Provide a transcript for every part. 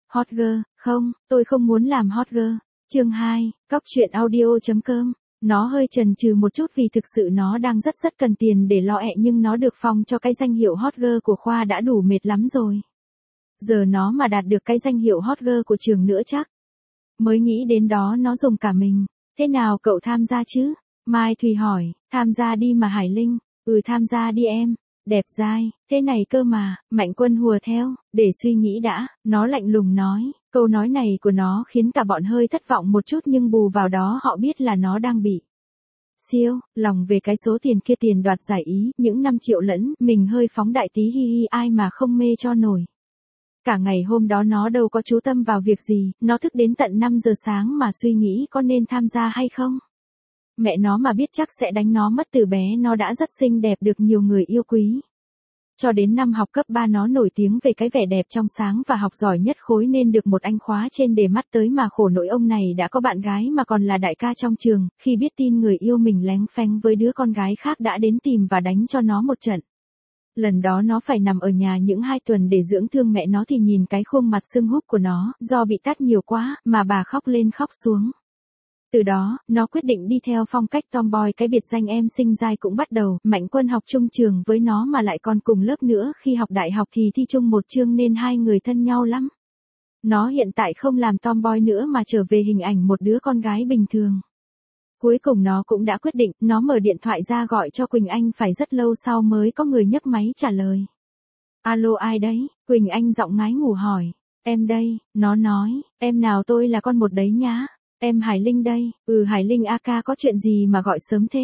Hot girl, không, tôi không muốn làm hot girl. Chương 2, coptruyện.audio.com. Nó hơi chần chừ một chút vì thực sự nó đang rất cần tiền để lo ẹ, nhưng nó được phong cho cái danh hiệu hot girl của khoa đã đủ mệt lắm rồi. Giờ nó mà đạt được cái danh hiệu hot girl của trường nữa chắc. Mới nghĩ đến đó nó dùng cả mình. Thế nào cậu tham gia chứ? Mai Thùy hỏi. Tham gia đi mà Hải Linh. Tham gia đi em. Đẹp dai, thế này cơ mà. Mạnh Quân hùa theo. Để suy nghĩ đã. Nó lạnh lùng nói. Câu nói này của nó khiến cả bọn hơi thất vọng một chút, nhưng bù vào đó họ biết là nó đang bị siêu lòng về cái số tiền kia, tiền đoạt giải Ý, những 5 triệu lẫn. Mình hơi phóng đại tí, hi hi, ai mà không mê cho nổi. Cả ngày hôm đó nó đâu có chú tâm vào việc gì, nó thức đến tận 5 giờ sáng mà suy nghĩ có nên tham gia hay không. Mẹ nó mà biết chắc sẽ đánh nó mất. Từ bé nó đã rất xinh đẹp, được nhiều người yêu quý. Cho đến năm học cấp 3 nó nổi tiếng về cái vẻ đẹp trong sáng và học giỏi nhất khối, nên được một anh khóa trên để mắt tới, mà khổ nỗi ông này đã có bạn gái mà còn là đại ca trong trường. Khi biết tin người yêu mình léng pheng với đứa con gái khác đã đến tìm và đánh cho nó một trận. Lần đó nó phải nằm ở nhà những 2 tuần để dưỡng thương. Mẹ nó thì nhìn cái khuôn mặt sưng húp của nó, do bị tát nhiều quá, mà bà khóc lên khóc xuống. Từ đó, nó quyết định đi theo phong cách tomboy. Cái biệt danh em xinh dai cũng bắt đầu. Mạnh Quân học chung trường với nó mà lại còn cùng lớp nữa. Khi học đại học thì thi chung một chương nên hai người thân nhau lắm. Nó hiện tại không làm tomboy nữa mà trở về hình ảnh một đứa con gái bình thường. Cuối cùng nó cũng đã quyết định. Nó mở điện thoại ra gọi cho Quỳnh Anh, phải rất lâu sau mới có người nhấc máy trả lời. Alo, ai đấy? Quỳnh Anh giọng ngái ngủ hỏi. Em đây. Nó nói. Em nào, tôi là con một đấy nhá. Em Hải Linh đây. Hải Linh a ca, có chuyện gì mà gọi sớm thế?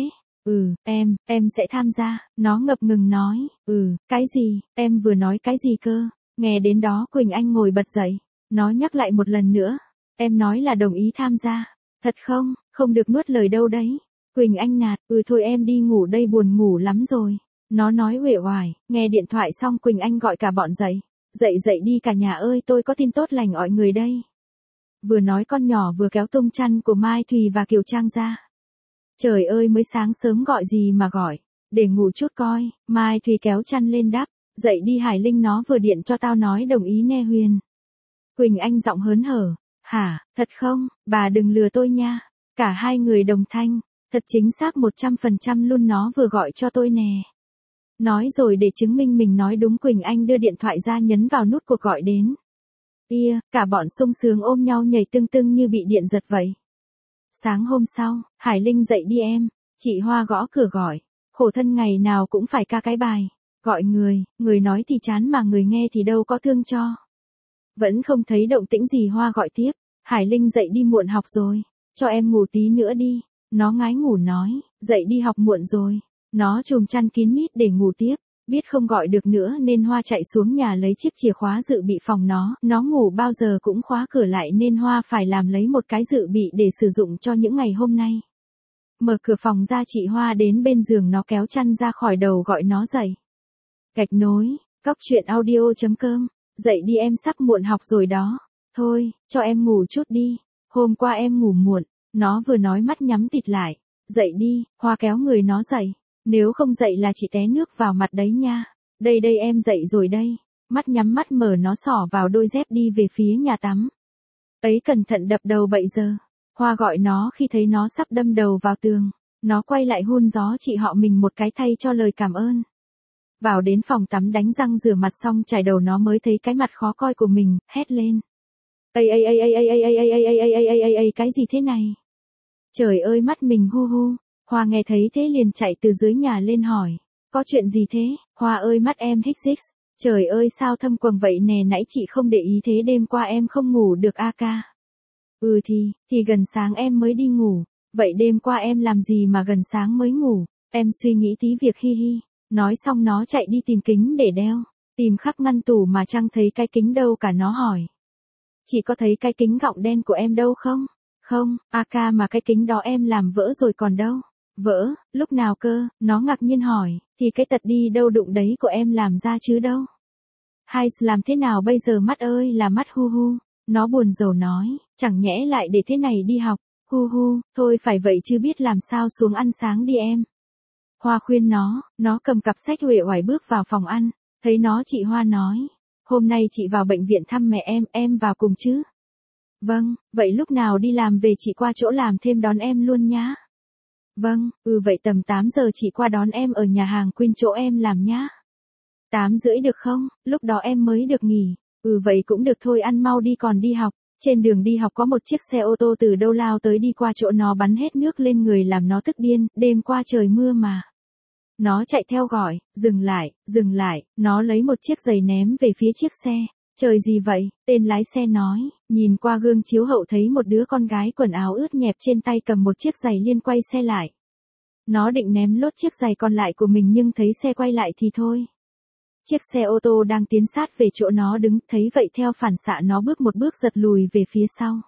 Em sẽ tham gia. Nó ngập ngừng nói. Cái gì? Em vừa nói cái gì cơ? Nghe đến đó Quỳnh Anh ngồi bật dậy. Nó nhắc lại một lần nữa. Em nói là đồng ý tham gia. Thật không? Không được nuốt lời đâu đấy. Quỳnh Anh nạt. Thôi em đi ngủ đây, buồn ngủ lắm rồi. Nó nói uể oải. Nghe điện thoại xong Quỳnh Anh gọi cả bọn dậy. Dậy đi cả nhà ơi, tôi có tin tốt lành mọi người đây. Vừa nói con nhỏ vừa kéo tung chăn của Mai Thùy và Kiều Trang ra. Trời ơi, mới sáng sớm gọi gì mà gọi. Để ngủ chút coi. Mai Thùy kéo chăn lên đáp. Dậy đi Hải Linh, nó vừa điện cho tao nói đồng ý nè Huyền. Quỳnh Anh giọng hớn hở. Hả, thật không? Bà đừng lừa tôi nha. Cả hai người đồng thanh. Thật chính xác 100% luôn, nó vừa gọi cho tôi nè. Nói rồi để chứng minh mình nói đúng, Quỳnh Anh đưa điện thoại ra nhấn vào nút cuộc gọi đến. Cả bọn sung sướng ôm nhau nhảy tưng tưng như bị điện giật vậy. Sáng hôm sau, Hải Linh dậy đi em. Chị Hoa gõ cửa gọi. Khổ thân ngày nào cũng phải ca cái bài. Gọi người nói thì chán mà người nghe thì đâu có thương cho. Vẫn không thấy động tĩnh gì, Hoa gọi tiếp. Hải Linh dậy đi, muộn học rồi. Cho em ngủ tí nữa đi. Nó ngái ngủ nói. Dậy đi, học muộn rồi. Nó chùm chăn kín mít để ngủ tiếp. Biết không gọi được nữa nên Hoa chạy xuống nhà lấy chiếc chìa khóa dự bị phòng nó ngủ bao giờ cũng khóa cửa lại nên Hoa phải làm lấy một cái dự bị để sử dụng cho những ngày hôm nay. Mở cửa phòng ra, chị Hoa đến bên giường, nó kéo chăn ra khỏi đầu gọi nó dậy. Gạch nối, coptruyện.audio.com. Dậy đi em, sắp muộn học rồi đó. Thôi, cho em ngủ chút đi. Hôm qua em ngủ muộn. Nó vừa nói mắt nhắm tịt lại. Dậy đi, Hoa kéo người nó dậy. Nếu không dậy là chị té nước vào mặt đấy nha. Đây em dậy rồi đây. Mắt nhắm mắt mở, nó xỏ vào đôi dép đi về phía nhà tắm. Ấy, cẩn thận đập đầu bậy giờ. Hoa gọi nó khi thấy nó sắp đâm đầu vào tường. Nó quay lại hun gió chị họ mình một cái thay cho lời cảm ơn. Vào đến phòng tắm đánh răng rửa mặt xong chải đầu, nó mới thấy cái mặt khó coi của mình, hét lên. Cái gì thế này? Trời ơi, mắt mình hu hu. Hoa nghe thấy thế liền chạy từ dưới nhà lên hỏi. Có chuyện gì thế? Hoa ơi, mắt em hích xích. Trời ơi, sao thâm quầng vậy nè, nãy chị không để ý thế, đêm qua em không ngủ được a ca. Thì gần sáng em mới đi ngủ. Vậy đêm qua em làm gì mà gần sáng mới ngủ? Em suy nghĩ tí việc, hi hi. Nói xong nó chạy đi tìm kính để đeo. Tìm khắp ngăn tủ mà chẳng thấy cái kính đâu cả, nó hỏi. Chị có thấy cái kính gọng đen của em đâu không? Không, a ca, mà cái kính đó em làm vỡ rồi còn đâu. Vỡ, lúc nào cơ? Nó ngạc nhiên hỏi. Thì cái tật đi đâu đụng đấy của em làm ra chứ đâu. Hay làm thế nào bây giờ, mắt ơi là mắt, hu hu. Nó buồn rầu nói. Chẳng nhẽ lại để thế này đi học. Hu hu, thôi phải vậy chứ biết làm sao, xuống ăn sáng đi em. Hoa khuyên nó cầm cặp sách uể oải bước vào phòng ăn. Thấy nó, chị Hoa nói. hôm nay chị vào bệnh viện thăm mẹ em vào cùng chứ? Vâng, vậy lúc nào đi làm về chị qua chỗ làm thêm đón em luôn nhá. Vâng, vậy tầm 8 giờ chị qua đón em ở nhà hàng Queen chỗ em làm nhá. 8:30 được không, lúc đó em mới được nghỉ. Vậy cũng được thôi, ăn mau đi còn đi học. Trên đường đi học có một chiếc xe ô tô từ đâu lao tới đi qua chỗ nó bắn hết nước lên người làm nó tức điên, đêm qua trời mưa mà. Nó chạy theo gọi, dừng lại, nó lấy một chiếc giày ném về phía chiếc xe. Trời gì vậy, tên lái xe nói, nhìn qua gương chiếu hậu thấy một đứa con gái quần áo ướt nhẹp trên tay cầm một chiếc giày liên quay xe lại. Nó định ném lốt chiếc giày còn lại của mình nhưng thấy xe quay lại thì thôi. Chiếc xe ô tô đang tiến sát về chỗ nó đứng, thấy vậy theo phản xạ nó bước một bước giật lùi về phía sau.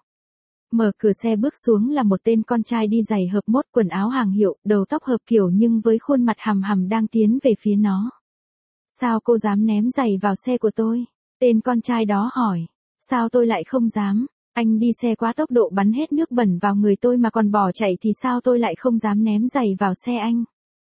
Mở cửa xe bước xuống là một tên con trai đi giày hợp mốt, quần áo hàng hiệu, đầu tóc hợp kiểu nhưng với khuôn mặt hằm hằm đang tiến về phía nó. Sao cô dám ném giày vào xe của tôi? Tên con trai đó hỏi. Sao tôi lại không dám? Anh đi xe quá tốc độ bắn hết nước bẩn vào người tôi mà còn bỏ chạy thì sao tôi lại không dám ném giày vào xe anh?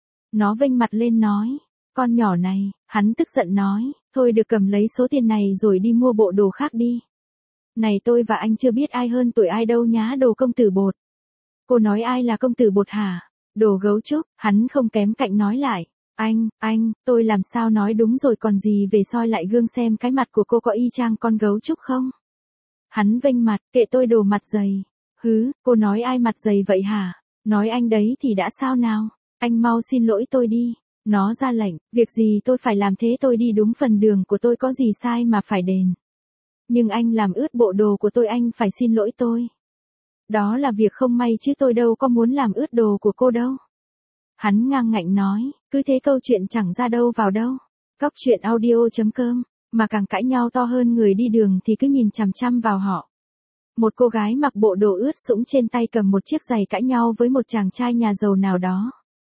Nó vênh mặt lên nói. Con nhỏ này, hắn tức giận nói, thôi được cầm lấy số tiền này rồi đi mua bộ đồ khác đi. Này tôi và anh chưa biết ai hơn tuổi ai đâu nhá, đồ công tử bột. Cô nói ai là công tử bột hả? Đồ gấu trúc, hắn không kém cạnh nói lại. Anh, tôi làm sao nói đúng rồi còn gì, về soi lại gương xem cái mặt của cô có y chang con gấu trúc không? Hắn vênh mặt, kệ tôi đồ mặt dày. Cô nói ai mặt dày vậy hả? Nói anh đấy thì đã sao nào? Anh mau xin lỗi tôi đi. Nó ra lệnh, việc gì tôi phải làm thế, tôi đi đúng phần đường của tôi có gì sai mà phải đền. Nhưng anh làm ướt bộ đồ của tôi anh phải xin lỗi tôi. Đó là việc không may chứ tôi đâu có muốn làm ướt đồ của cô đâu. Hắn ngang ngạnh nói, cứ thế câu chuyện chẳng ra đâu vào đâu. Cóc truyện audio.com, mà càng cãi nhau to hơn người đi đường thì cứ nhìn chằm chằm vào họ. Một cô gái mặc bộ đồ ướt sũng trên tay cầm một chiếc giày cãi nhau với một chàng trai nhà giàu nào đó.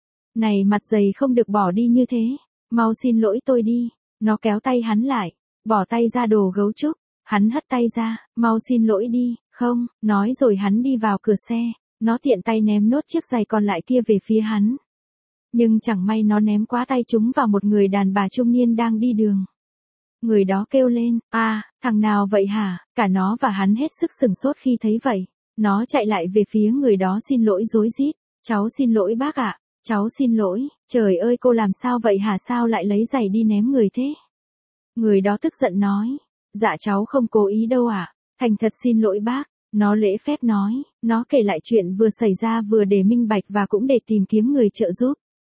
Này mặt giày không được bỏ đi như thế, mau xin lỗi tôi đi. Nó kéo tay hắn lại, bỏ tay ra đồ gấu trúc. Hắn hất tay ra, mau xin lỗi đi, không, nói rồi hắn đi vào cửa xe. Nó tiện tay ném nốt chiếc giày còn lại kia về phía hắn. Nhưng chẳng may nó ném quá tay trúng vào một người đàn bà trung niên đang đi đường. Người đó kêu lên, thằng nào vậy hả? Cả nó và hắn hết sức sửng sốt khi thấy vậy. Nó chạy lại về phía người đó xin lỗi rối rít. Cháu xin lỗi bác ạ. Cháu xin lỗi, trời ơi cô làm sao vậy hả, sao lại lấy giày đi ném người thế? Người đó tức giận nói, dạ cháu không cố ý đâu ạ, thành thật xin lỗi bác. Nó lễ phép nói, nó kể lại chuyện vừa xảy ra vừa để minh bạch và cũng để tìm kiếm người trợ giúp.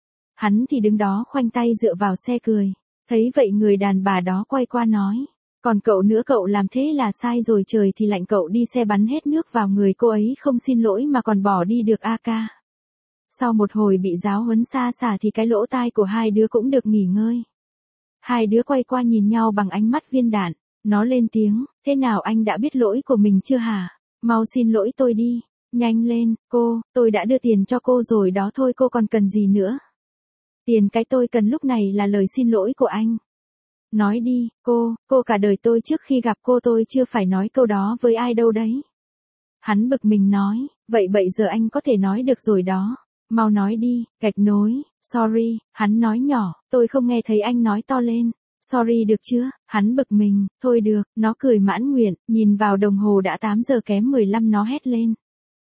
Hắn thì đứng đó khoanh tay dựa vào xe cười. Thấy vậy người đàn bà đó quay qua nói, còn cậu nữa, cậu làm thế là sai rồi, trời thì lạnh cậu đi xe bắn hết nước vào người cô ấy không xin lỗi mà còn bỏ đi được a ca. Sau một hồi bị giáo huấn xa xả thì cái lỗ tai của hai đứa cũng được nghỉ ngơi. Hai đứa quay qua nhìn nhau bằng ánh mắt viên đạn. Nó lên tiếng, thế nào anh đã biết lỗi của mình chưa hả? Mau xin lỗi tôi đi. Nhanh lên, cô, tôi đã đưa tiền cho cô rồi đó, thôi cô còn cần gì nữa? Tiền cái tôi cần lúc này là lời xin lỗi của anh. Nói đi, cô cả đời tôi trước khi gặp cô tôi chưa phải nói câu đó với ai đâu đấy. Hắn bực mình nói, vậy giờ anh có thể nói được rồi đó. Mau nói đi, gạch nối, sorry, hắn nói nhỏ, tôi không nghe thấy anh nói to lên. Sorry được chưa? Hắn bực mình, thôi được, nó cười mãn nguyện, nhìn vào đồng hồ đã 8 giờ kém 15 nó hét lên.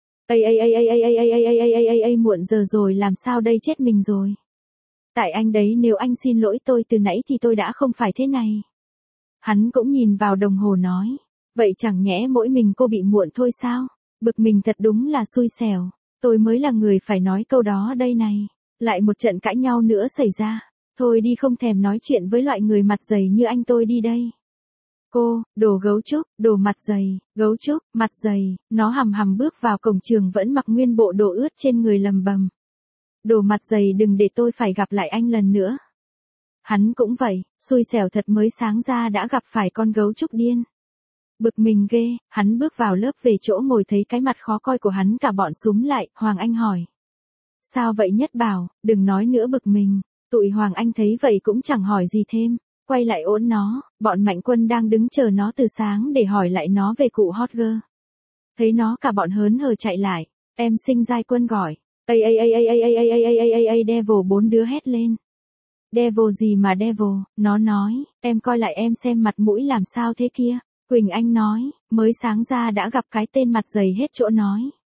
Muộn giờ rồi làm sao đây, chết mình rồi. Tại anh đấy, nếu anh xin lỗi tôi từ nãy thì tôi đã không phải thế này. Hắn cũng nhìn vào đồng hồ nói, vậy chẳng nhẽ mỗi mình cô bị muộn thôi sao? Bực mình thật đúng là xui xẻo. Tôi mới là người phải nói câu đó đây này. Lại một trận cãi nhau nữa xảy ra. Thôi đi, không thèm nói chuyện với loại người mặt dày như anh, tôi đi đây. Cô, đồ gấu trúc, đồ mặt dày, gấu trúc, mặt dày. Nó hầm hầm bước vào cổng trường vẫn mặc nguyên bộ đồ ướt trên người lầm bầm. Đồ mặt dày, đừng để tôi phải gặp lại anh lần nữa. Hắn cũng vậy, xui xẻo thật, mới sáng ra đã gặp phải con gấu trúc điên. Bực mình ghê, hắn bước vào lớp về chỗ ngồi thấy cái mặt khó coi của hắn, cả bọn xúm lại. Hoàng Anh hỏi. Sao vậy Nhất Bảo, đừng nói nữa, bực mình. Tụi Hoàng Anh thấy vậy cũng chẳng hỏi gì thêm. Quay lại ổn nó, bọn Mạnh Quân đang đứng chờ nó từ sáng để hỏi lại nó về cụ hot girl. Thấy nó cả bọn hớn hở chạy lại. Em Sinh Giai Quân gọi. Devil, 4 đứa hét lên. Devil gì mà devil, nó nói, em coi lại em xem mặt mũi làm sao thế kia. Quỳnh Anh nói, mới sáng ra đã gặp cái tên mặt dày hết chỗ nói.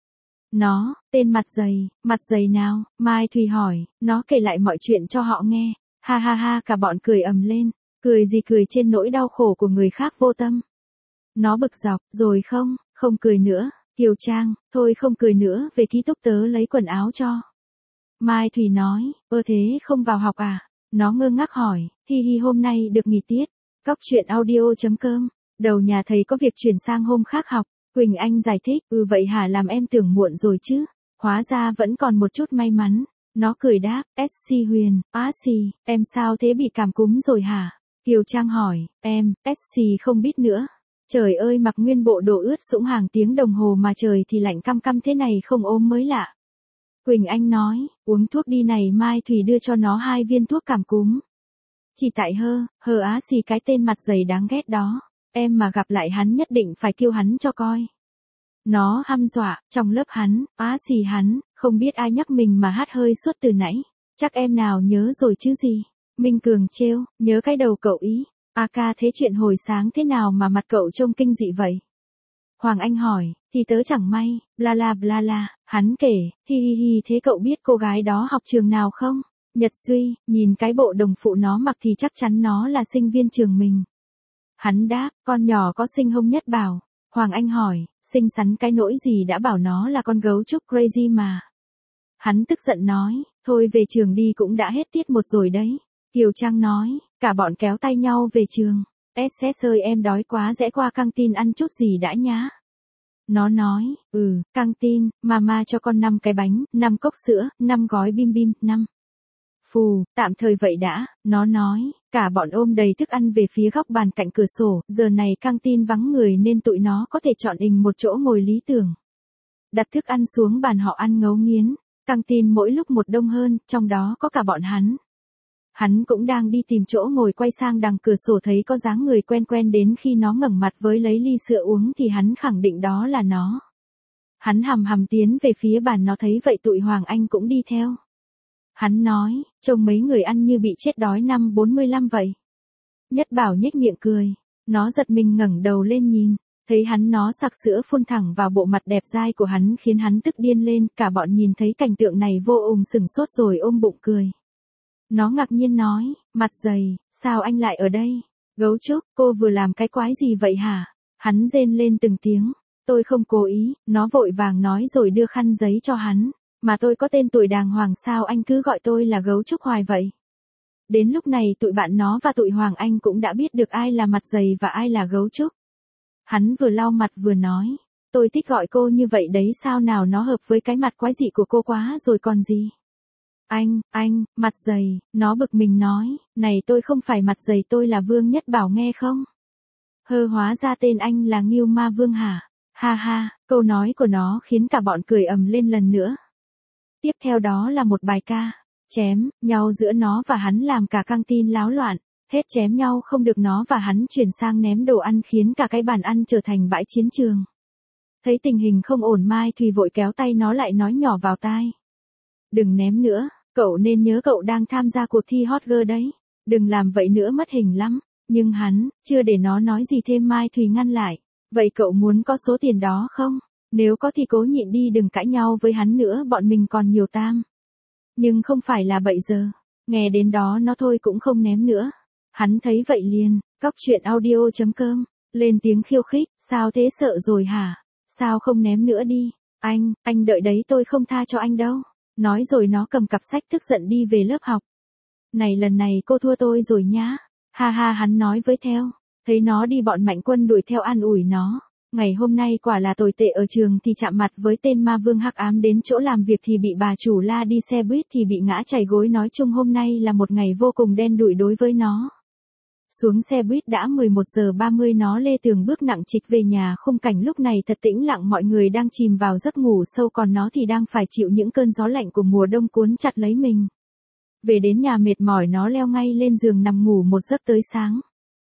Nó, tên mặt dày nào, Mai Thùy hỏi, nó kể lại mọi chuyện cho họ nghe. Ha ha ha, cả bọn cười ầm lên, cười gì cười trên nỗi đau khổ của người khác vô tâm. Nó bực dọc, rồi không cười nữa, Kiều Trang, thôi không cười nữa, về ký túc tớ lấy quần áo cho. Mai Thùy nói, thế không vào học à? Nó ngơ ngác hỏi, hi hi hôm nay được nghỉ tiết. Cóc truyện audio.com, đầu nhà thầy có việc chuyển sang hôm khác học. Quỳnh Anh giải thích, vậy hả, làm em tưởng muộn rồi chứ. Hóa ra vẫn còn một chút may mắn. Nó cười đáp, SC Huyền, em sao thế, bị cảm cúm rồi hả? Kiều Trang hỏi, em, SC không biết nữa. Trời ơi, mặc nguyên bộ đồ ướt sũng hàng tiếng đồng hồ mà trời thì lạnh căm căm thế này, không ốm mới lạ. Quỳnh Anh nói, uống thuốc đi này. Mai Thùy đưa cho nó 2 viên thuốc cảm cúm. Chỉ tại cái tên mặt dày đáng ghét đó. Em mà gặp lại hắn nhất định phải kêu hắn cho coi. Nó hăm dọa, trong lớp hắn, hắn, không biết ai nhắc mình mà hát hơi suốt từ nãy. Chắc em nào nhớ rồi chứ gì. Minh Cường trêu, nhớ cái đầu cậu ý. Ca thế chuyện hồi sáng thế nào mà mặt cậu trông kinh dị vậy? Hoàng Anh hỏi, thì tớ chẳng may, bla la, hắn kể, hi hi hi, thế cậu biết cô gái đó học trường nào không? Nhật Duy, nhìn cái bộ đồng phụ nó mặc thì chắc chắn nó là sinh viên trường mình. Hắn đáp, con nhỏ có xinh hông Nhất bảo. Hoàng Anh hỏi, xinh xắn cái nỗi gì đã bảo nó là con gấu trúc crazy mà. Hắn tức giận nói, thôi về trường đi, cũng đã hết tiết 1 rồi đấy. Kiều Trang nói, cả bọn kéo tay nhau về trường. SS ơi, em đói quá, rẽ qua căng tin ăn chút gì đã nhá. Nó nói, căng tin, mama cho con 5 cái bánh, 5 cốc sữa, 5 gói bim bim, 5. Phù, tạm thời vậy đã, nó nói, cả bọn ôm đầy thức ăn về phía góc bàn cạnh cửa sổ, giờ này căng tin vắng người nên tụi nó có thể chọn một chỗ ngồi lý tưởng. Đặt thức ăn xuống bàn họ ăn ngấu nghiến, căng tin mỗi lúc một đông hơn, trong đó có cả bọn hắn. Hắn cũng đang đi tìm chỗ ngồi, quay sang đằng cửa sổ thấy có dáng người quen quen, đến khi nó ngẩng mặt với lấy ly sữa uống thì hắn khẳng định đó là nó. Hắn hầm tiến về phía bàn, nó thấy vậy tụi Hoàng Anh cũng đi theo. Hắn nói, trông mấy người ăn như bị chết đói năm 45 vậy. Nhất bảo nhếch miệng cười, nó giật mình ngẩng đầu lên nhìn, thấy hắn nó sặc sữa phun thẳng vào bộ mặt đẹp dai của hắn khiến hắn tức điên lên, cả bọn nhìn thấy cảnh tượng này vô ùng sửng sốt rồi ôm bụng cười. Nó ngạc nhiên nói, mặt dày, sao anh lại ở đây? Gấu trúc, cô vừa làm cái quái gì vậy hả? Hắn rên lên từng tiếng, tôi không cố ý, nó vội vàng nói rồi đưa khăn giấy cho hắn. Mà tôi có tên tuổi đàng hoàng, sao anh cứ gọi tôi là gấu trúc hoài vậy? Đến lúc này tụi bạn nó và tụi Hoàng Anh cũng đã biết được ai là mặt dày và ai là gấu trúc. Hắn vừa lau mặt vừa nói, tôi thích gọi cô như vậy đấy, sao nào nó hợp với cái mặt quái dị của cô quá rồi còn gì. Anh, mặt dày, nó bực mình nói, này tôi không phải mặt dày, tôi là Vương Nhất Bảo nghe không? Hóa ra tên anh là Ngưu Ma Vương hả? Ha ha, câu nói của nó khiến cả bọn cười ầm lên lần nữa. Tiếp theo đó là một bài ca, chém nhau giữa nó và hắn làm cả căng tin láo loạn, hết chém nhau không được nó và hắn chuyển sang ném đồ ăn khiến cả cái bàn ăn trở thành bãi chiến trường. Thấy tình hình không ổn, Mai Thùy vội kéo tay nó lại nói nhỏ vào tai. Đừng ném nữa, cậu nên nhớ cậu đang tham gia cuộc thi hot girl đấy, đừng làm vậy nữa mất hình lắm. Nhưng hắn, chưa để nó nói gì thêm Mai Thùy ngăn lại, vậy cậu muốn có số tiền đó không? Nếu có thì cố nhịn đi, đừng cãi nhau với hắn nữa, bọn mình còn nhiều tam. Nhưng không phải là bậy giờ. Nghe đến đó nó thôi cũng không ném nữa. Hắn thấy vậy liền, cóc truyện audio.com, lên tiếng khiêu khích, sao thế, sợ rồi hả? Sao không ném nữa đi? Anh đợi đấy, tôi không tha cho anh đâu. Nói rồi nó cầm cặp sách tức giận đi về lớp học. Này, lần này cô thua tôi rồi nhá. Ha ha, hắn nói với theo. Thấy nó đi bọn Mạnh Quân đuổi theo an ủi nó. Ngày hôm nay quả là tồi tệ, ở trường thì chạm mặt với tên ma vương hắc ám, đến chỗ làm việc thì bị bà chủ la, đi xe buýt thì bị ngã chảy gối, nói chung hôm nay là một ngày vô cùng đen đủi đối với nó. Xuống xe buýt đã 11:30, nó lê tường bước nặng trịch về nhà. Khung cảnh lúc này thật tĩnh lặng, mọi người đang chìm vào giấc ngủ sâu, còn nó thì đang phải chịu những cơn gió lạnh của mùa đông cuốn chặt lấy mình. Về đến nhà mệt mỏi, nó leo ngay lên giường nằm ngủ một giấc tới sáng.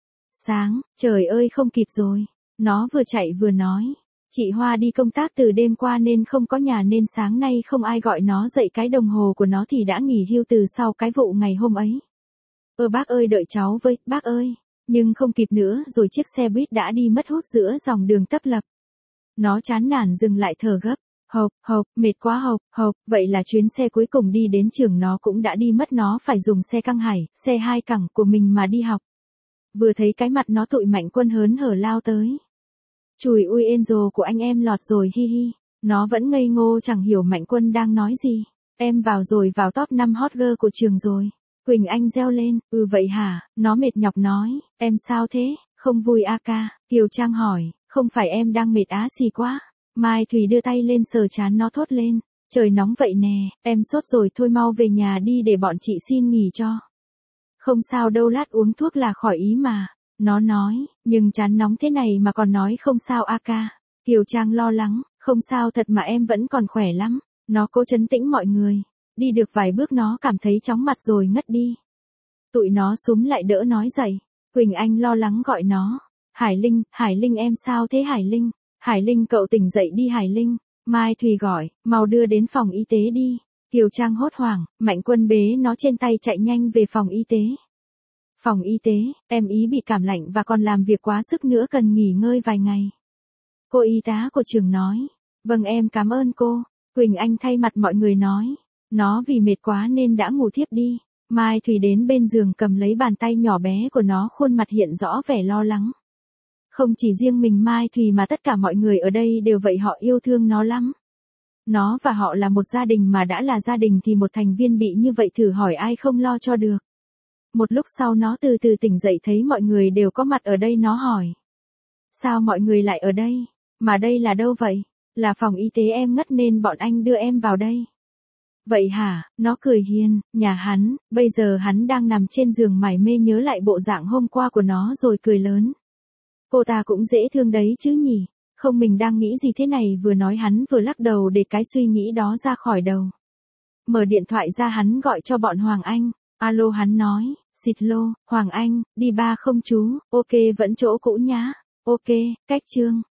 Trời ơi không kịp rồi. Nó vừa chạy vừa nói, chị Hoa đi công tác từ đêm qua nên không có nhà, nên sáng nay không ai gọi nó dậy, cái đồng hồ của nó thì đã nghỉ hưu từ sau cái vụ ngày hôm ấy. Bác ơi đợi cháu với, bác ơi. Nhưng không kịp nữa rồi chiếc xe buýt đã đi mất hút giữa dòng đường tấp lập. Nó chán nản dừng lại thở gấp. Hộc, mệt quá hộc, vậy là chuyến xe cuối cùng đi đến trường nó cũng đã đi mất, nó phải dùng xe căng hải, xe 2 cẳng của mình mà đi học. Vừa thấy cái mặt nó tụi Mạnh Quân hớn hở lao tới. Chùi ui Angel của anh em lọt rồi hi hi. Nó vẫn ngây ngô chẳng hiểu Mạnh Quân đang nói gì. Em vào rồi, vào top 5 hot girl của trường rồi. Quỳnh Anh reo lên, vậy hả, nó mệt nhọc nói, em sao thế, không vui a ca. Kiều Trang hỏi, không phải em đang mệt á xì quá. Mai Thùy đưa tay lên sờ trán nó thốt lên, trời nóng vậy nè, em sốt rồi thôi mau về nhà đi để bọn chị xin nghỉ cho. Không sao đâu, lát uống thuốc là khỏi ý mà. Nó nói, nhưng chán nóng thế này mà còn nói không sao a ca. Kiều Trang lo lắng, không sao thật mà em vẫn còn khỏe lắm. Nó cố trấn tĩnh mọi người. Đi được vài bước nó cảm thấy chóng mặt rồi ngất đi. Tụi nó xúm lại đỡ nói dậy. Quỳnh Anh lo lắng gọi nó. Hải Linh em sao thế Hải Linh? Hải Linh cậu tỉnh dậy đi Hải Linh. Mai Thùy gọi, mau đưa đến phòng y tế đi. Kiều Trang hốt hoảng, Mạnh Quân bế nó trên tay chạy nhanh về phòng y tế. Phòng y tế, em ý bị cảm lạnh và còn làm việc quá sức nữa, cần nghỉ ngơi vài ngày. Cô y tá của trường nói. Vâng em cảm ơn cô. Quỳnh Anh thay mặt mọi người nói. Nó vì mệt quá nên đã ngủ thiếp đi. Mai Thùy đến bên giường cầm lấy bàn tay nhỏ bé của nó, khuôn mặt hiện rõ vẻ lo lắng. Không chỉ riêng mình Mai Thùy mà tất cả mọi người ở đây đều vậy, họ yêu thương nó lắm. Nó và họ là một gia đình, mà đã là gia đình thì một thành viên bị như vậy thử hỏi ai không lo cho được. Một lúc sau nó từ từ tỉnh dậy thấy mọi người đều có mặt ở đây, nó hỏi. Sao mọi người lại ở đây? Mà đây là đâu vậy? Là phòng y tế, em ngất nên bọn anh đưa em vào đây. Vậy hả? Nó cười hiền, nhà hắn, bây giờ hắn đang nằm trên giường mải mê nhớ lại bộ dạng hôm qua của nó rồi cười lớn. Cô ta cũng dễ thương đấy chứ nhỉ? Không, mình đang nghĩ gì thế này, vừa nói hắn vừa lắc đầu để cái suy nghĩ đó ra khỏi đầu. Mở điện thoại ra hắn gọi cho bọn Hoàng Anh. Alo hắn nói, xịt lô, Hoàng Anh, đi ba không chú, ok vẫn chỗ cũ nhá. Ok, cách chương.